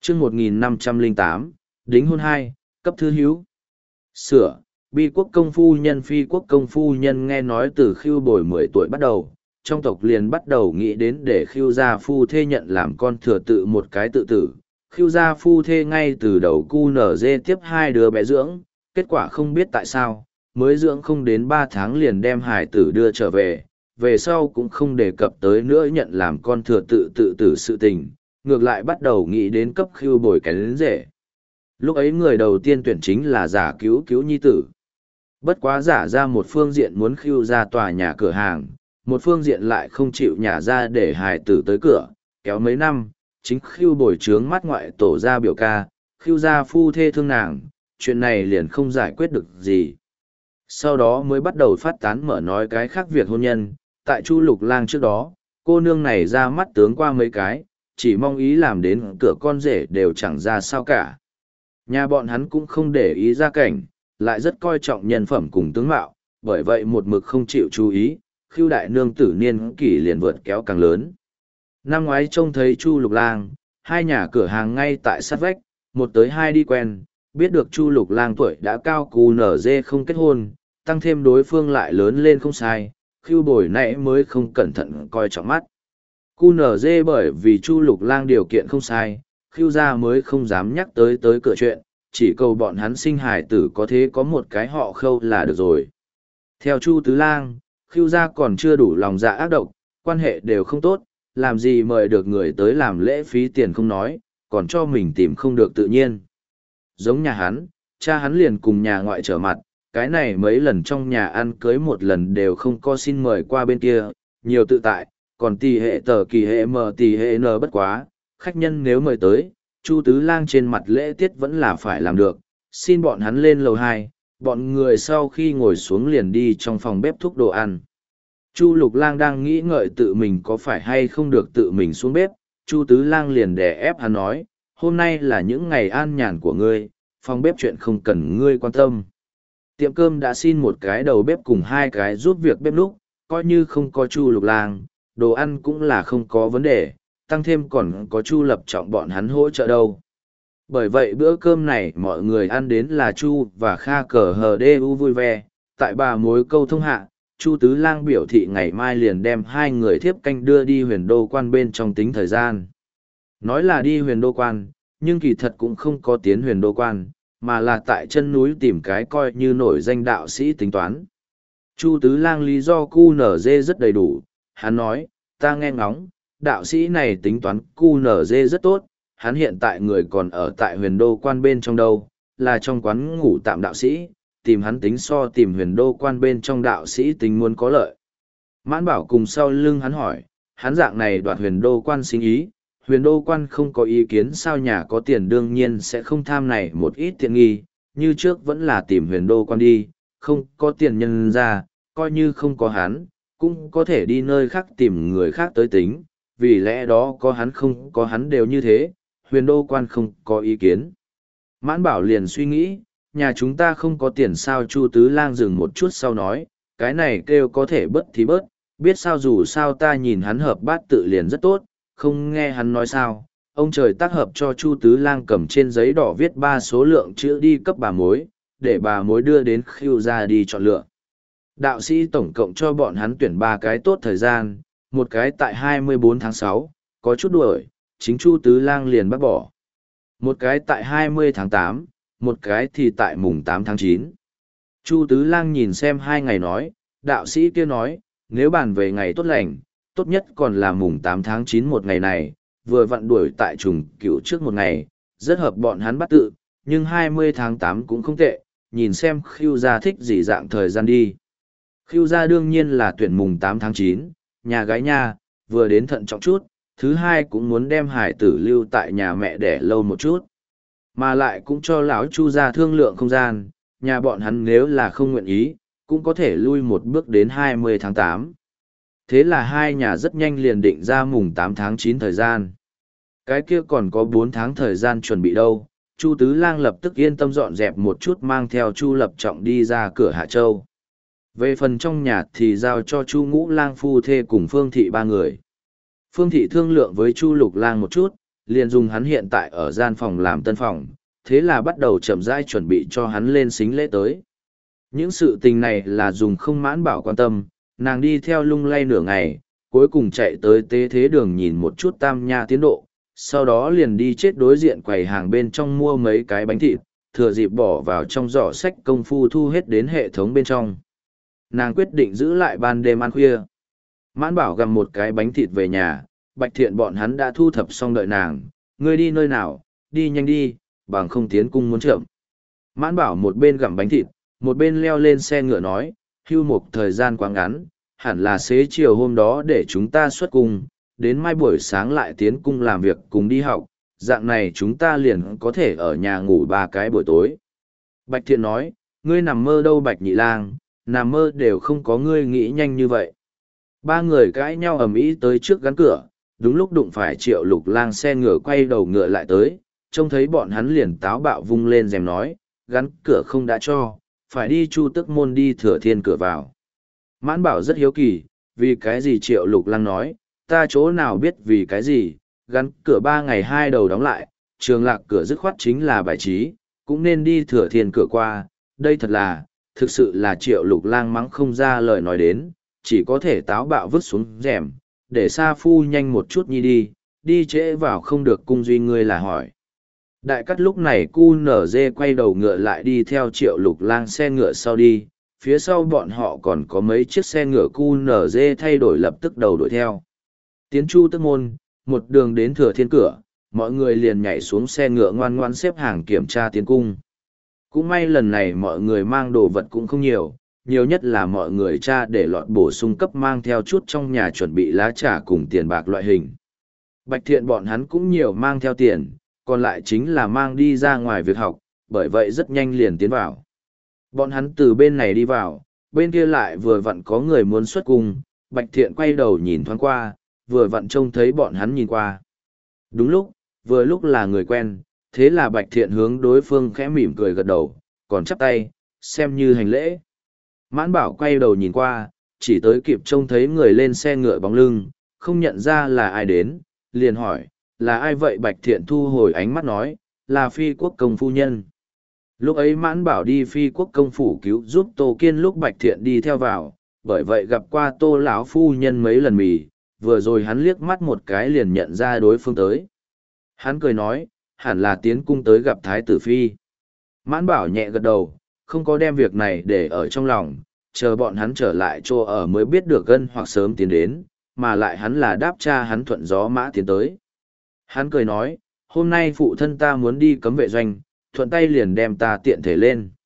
chương 1508, đính hôn 2, cấp thư hữu. Sửa, bi quốc công phu nhân phi quốc công phu nhân nghe nói từ Khưu Bồi 10 tuổi bắt đầu, trong tộc liền bắt đầu nghĩ đến để Khưu gia phu thê nhận làm con thừa tự một cái tự tử. Khưu gia phu thê ngay từ đầu cu nở dê tiếp 2 đứa bé dưỡng, kết quả không biết tại sao, mới dưỡng không đến 3 tháng liền đem hải tử đưa trở về sau cũng không đề cập tới nữa nhận làm con thừa tự tự tử sự tình, ngược lại bắt đầu nghĩ đến cấp Khưu Bồi cái đến rể. Lúc ấy người đầu tiên tuyển chính là giả cứu cứu nhi tử. Bất quá giả ra một phương diện muốn Khưu ra tòa nhà cửa hàng, một phương diện lại không chịu nhả ra để hài tử tới cửa, kéo mấy năm, chính Khưu Bồi trướng mắt ngoại tổ ra biểu ca, Khưu ra phu thê thương nàng, chuyện này liền không giải quyết được gì. Sau đó mới bắt đầu phát tán mở nói cái khác việc hôn nhân, tại Chu Lục Lang trước đó, cô nương này ra mắt tướng qua mấy cái, chỉ mong ý làm đến cửa con rể đều chẳng ra sao cả. Nhà bọn hắn cũng không để ý gia cảnh, lại rất coi trọng nhân phẩm cùng tướng mạo, bởi vậy một mực không chịu chú ý, Khưu đại nương tử niên kỷ liền vượt kéo càng lớn. Năm ngoái trông thấy Chu Lục Lang, hai nhà cửa hàng ngay tại sát vách, một tới hai đi quen, biết được Chu Lục Lang tuổi đã cao cù nở dê không kết hôn, tăng thêm đối phương lại lớn lên không sai, Khưu Bồi nãy mới không cẩn thận coi trọng mắt. Cu nở dê bởi vì Chu Lục Lang điều kiện không sai, Khưu gia mới không dám nhắc tới cửa chuyện, chỉ cầu bọn hắn sinh hài tử có thế có một cái họ Khâu là được rồi. Theo Chu Tứ Lang, Khưu gia còn chưa đủ lòng dạ ác độc, quan hệ đều không tốt, làm gì mời được người tới làm lễ phí tiền không nói, còn cho mình tìm không được tự nhiên. Giống nhà hắn, cha hắn liền cùng nhà ngoại trở mặt, cái này mấy lần trong nhà ăn cưới một lần đều không có xin mời qua bên kia, nhiều tự tại, còn tỷ hệ tờ kỳ hệ mờ tỷ hệ n bất quá, khách nhân nếu mời tới, Chu Tứ Lang trên mặt lễ tiết vẫn là phải làm được, xin bọn hắn lên lầu 2, bọn người sau khi ngồi xuống liền đi trong phòng bếp thúc đồ ăn. Chu Lục Lang đang nghĩ ngợi tự mình có phải hay không được tự mình xuống bếp, Chu Tứ Lang liền đè ép hắn nói, hôm nay là những ngày an nhàn của ngươi, phòng bếp chuyện không cần ngươi quan tâm. Tiệm cơm đã xin một cái đầu bếp cùng 2 cái giúp việc bếp núc, coi như không có Chu Lục Lang, đồ ăn cũng là không có vấn đề, tăng thêm còn có Chu Lập Trọng bọn hắn hỗ trợ đâu. Bởi vậy bữa cơm này mọi người ăn đến là Chu và Kha cờ hờ đê u vui vẻ, tại bà mối câu thông hạ, Chu Tứ Lang biểu thị ngày mai liền đem 2 người thiếp canh đưa đi Huyền Đô Quan bên trong tính thời gian. Nói là đi Huyền Đô Quan, nhưng kỳ thật cũng không có tiến Huyền Đô Quan, mà là tại chân núi tìm cái coi như nổi danh đạo sĩ tính toán. Chu Tứ Lang lý do cu nở dê rất đầy đủ, hắn nói, ta nghe ngóng, đạo sĩ này tính toán cu nở dê rất tốt, hắn hiện tại người còn ở tại Huyền Đô Quan bên trong đâu, là trong quán ngủ tạm đạo sĩ, tìm hắn tính so tìm Huyền Đô Quan bên trong đạo sĩ tính muốn có lợi. Mãn Bảo cùng sau lưng hắn hỏi, hắn dạng này đoạt Huyền Đô Quan sinh ý, Huyền Đô Quan không có ý kiến sao, nhà có tiền đương nhiên sẽ không tham này một ít tiện nghi, như trước vẫn là tìm Huyền Đô Quan đi, không có tiền nhân ra, coi như không có hắn, cũng có thể đi nơi khác tìm người khác tới tính, vì lẽ đó có hắn không có hắn đều như thế, Huyền Đô Quan không có ý kiến. Mãn Bảo liền suy nghĩ, nhà chúng ta không có tiền sao. Chu Tứ Lang dừng một chút sau nói, cái này kêu có thể bớt thì bớt, biết sao dù sao ta nhìn hắn hợp bát tự liền rất tốt, không nghe hắn nói sao. Ông trời tác hợp cho Chu Tứ Lang cầm trên giấy đỏ viết 3 số lượng chữ đi cấp bà mối, để bà mối đưa đến Khưu ra đi chọn lựa. Đạo sĩ tổng cộng cho bọn hắn tuyển 3 cái tốt thời gian, một cái tại 24 tháng 6, có chút đuổi, chính Chu Tứ Lang liền bác bỏ. Một cái tại 20 tháng 8, một cái thì tại mùng 8 tháng 9. Chu Tứ Lang nhìn xem 2 ngày nói, đạo sĩ kia nói, nếu bàn về ngày tốt lành, tốt nhất còn là mùng 8 tháng 9 một ngày này, vừa vặn đuổi tại trùng cửu trước một ngày, rất hợp bọn hắn bắt tự, nhưng 20 tháng 8 cũng không tệ, nhìn xem Khưu gia thích gì dạng thời gian đi. Khưu gia đương nhiên là tuyển mùng 8 tháng 9, nhà gái nha, vừa đến thận trọng chút, thứ hai cũng muốn đem hải tử lưu tại nhà mẹ đẻ lâu một chút. Mà lại cũng cho lão Chu gia thương lượng không gian, nhà bọn hắn nếu là không nguyện ý, cũng có thể lui một bước đến 20 tháng 8. Thế là hai nhà rất nhanh liền định ra mùng 8 tháng 9 thời gian. Cái kia còn có 4 tháng thời gian chuẩn bị đâu. Chu Tứ Lang lập tức yên tâm dọn dẹp một chút mang theo Chu Lập Trọng đi ra cửa Hạ Châu. Về phần trong nhà thì giao cho Chu Ngũ Lang phu thê cùng Phương Thị 3 người. Phương Thị thương lượng với Chu Lục Lang một chút, liền dùng hắn hiện tại ở gian phòng làm tân phòng, thế là bắt đầu chậm rãi chuẩn bị cho hắn lên xính lễ tới. Những sự tình này là dùng không Mãn Bảo quan tâm, nàng đi theo lung lay nửa ngày, cuối cùng chạy tới tế thế đường nhìn một chút Tam Nha tiến độ, sau đó liền đi chết đối diện quầy hàng bên trong mua mấy cái bánh thịt, thừa dịp bỏ vào trong giỏ sách công phu thu hết đến hệ thống bên trong. Nàng quyết định giữ lại ban đêm ăn khuya. Mãn Bảo gặm một cái bánh thịt về nhà, Bạch Thiện bọn hắn đã thu thập xong đợi nàng, ngươi đi nơi nào, đi nhanh đi, bằng không tiến cung muốn chậm. Mãn Bảo một bên gặm bánh thịt, một bên leo lên xe ngựa nói, hưu mục thời gian quá ngắn, hẳn là xế chiều hôm đó để chúng ta xuất cung, đến mai buổi sáng lại tiến cung làm việc cùng đi học, dạng này chúng ta liền có thể ở nhà ngủ 3 cái buổi tối. Bạch Thiện nói, ngươi nằm mơ đâu Bạch Nhị Lang, nằm mơ đều không có ngươi nghĩ nhanh như vậy. Ba người cãi nhau ầm ĩ tới trước gắn cửa, đúng lúc đụng phải Triệu Lục Lang xe ngựa quay đầu ngựa lại tới, trông thấy bọn hắn liền táo bạo vung lên rèm nói, gắn cửa không đã cho, phải đi Chu Tức môn đi Thừa Thiên cửa vào. Mãn Bảo rất hiếu kỳ, vì cái gì Triệu Lục Lang nói, ta chỗ nào biết vì cái gì, gắn cửa 3 ngày 2 đầu đóng lại, Trường Lạc cửa dứt khoát chính là bài trí, cũng nên đi Thừa Thiên cửa qua, đây thật là, thực sự là Triệu Lục Lang mắng không ra lời nói đến, chỉ có thể táo bạo vứt xuống rèm, để Sa Phu nhanh một chút nhi đi trễ vào không được cung duy ngươi là hỏi. Đại cắt lúc này cu nở dê quay đầu ngựa lại đi theo Triệu Lục Lang xe ngựa sau đi, phía sau bọn họ còn có mấy chiếc xe ngựa cu nở dê thay đổi lập tức đầu đuổi theo. Tiến Chu Tức môn, một đường đến Thừa Thiên cửa, mọi người liền nhảy xuống xe ngựa ngoan ngoan xếp hàng kiểm tra tiến cung. Cũng may lần này mọi người mang đồ vật cũng không nhiều, nhiều nhất là mọi người cha để lọt bổ sung cấp mang theo chút trong nhà chuẩn bị lá trà cùng tiền bạc loại hình. Bạch Thiện bọn hắn cũng nhiều mang theo tiền, còn lại chính là mang đi ra ngoài việc học, bởi vậy rất nhanh liền tiến vào. Bọn hắn từ bên này đi vào, bên kia lại vừa vặn có người muốn xuất cung, Bạch Thiện quay đầu nhìn thoáng qua, vừa vặn trông thấy bọn hắn nhìn qua. Đúng lúc, vừa lúc là người quen, thế là Bạch Thiện hướng đối phương khẽ mỉm cười gật đầu, còn chắp tay, xem như hành lễ. Mãn Bảo quay đầu nhìn qua, chỉ tới kịp trông thấy người lên xe ngựa bóng lưng, không nhận ra là ai đến, liền hỏi, là ai vậy? Bạch Thiện thu hồi ánh mắt nói, là Phi Quốc công phu nhân. Lúc ấy Mãn Bảo đi Phi Quốc công phủ cứu giúp Tô Kiên lúc Bạch Thiện đi theo vào, bởi vậy gặp qua Tô lão phu nhân mấy lần mì, vừa rồi hắn liếc mắt một cái liền nhận ra đối phương tới. Hắn cười nói, hẳn là tiến cung tới gặp Thái tử Phi. Mãn Bảo nhẹ gật đầu, không có đem việc này để ở trong lòng, chờ bọn hắn trở lại chỗ ở mới biết được gân hoặc sớm tiến đến, mà lại hắn là đáp cha hắn thuận gió mã tiến tới. Hắn cười nói, hôm nay phụ thân ta muốn đi cấm vệ doanh, thuận tay liền đem ta tiện thể lên.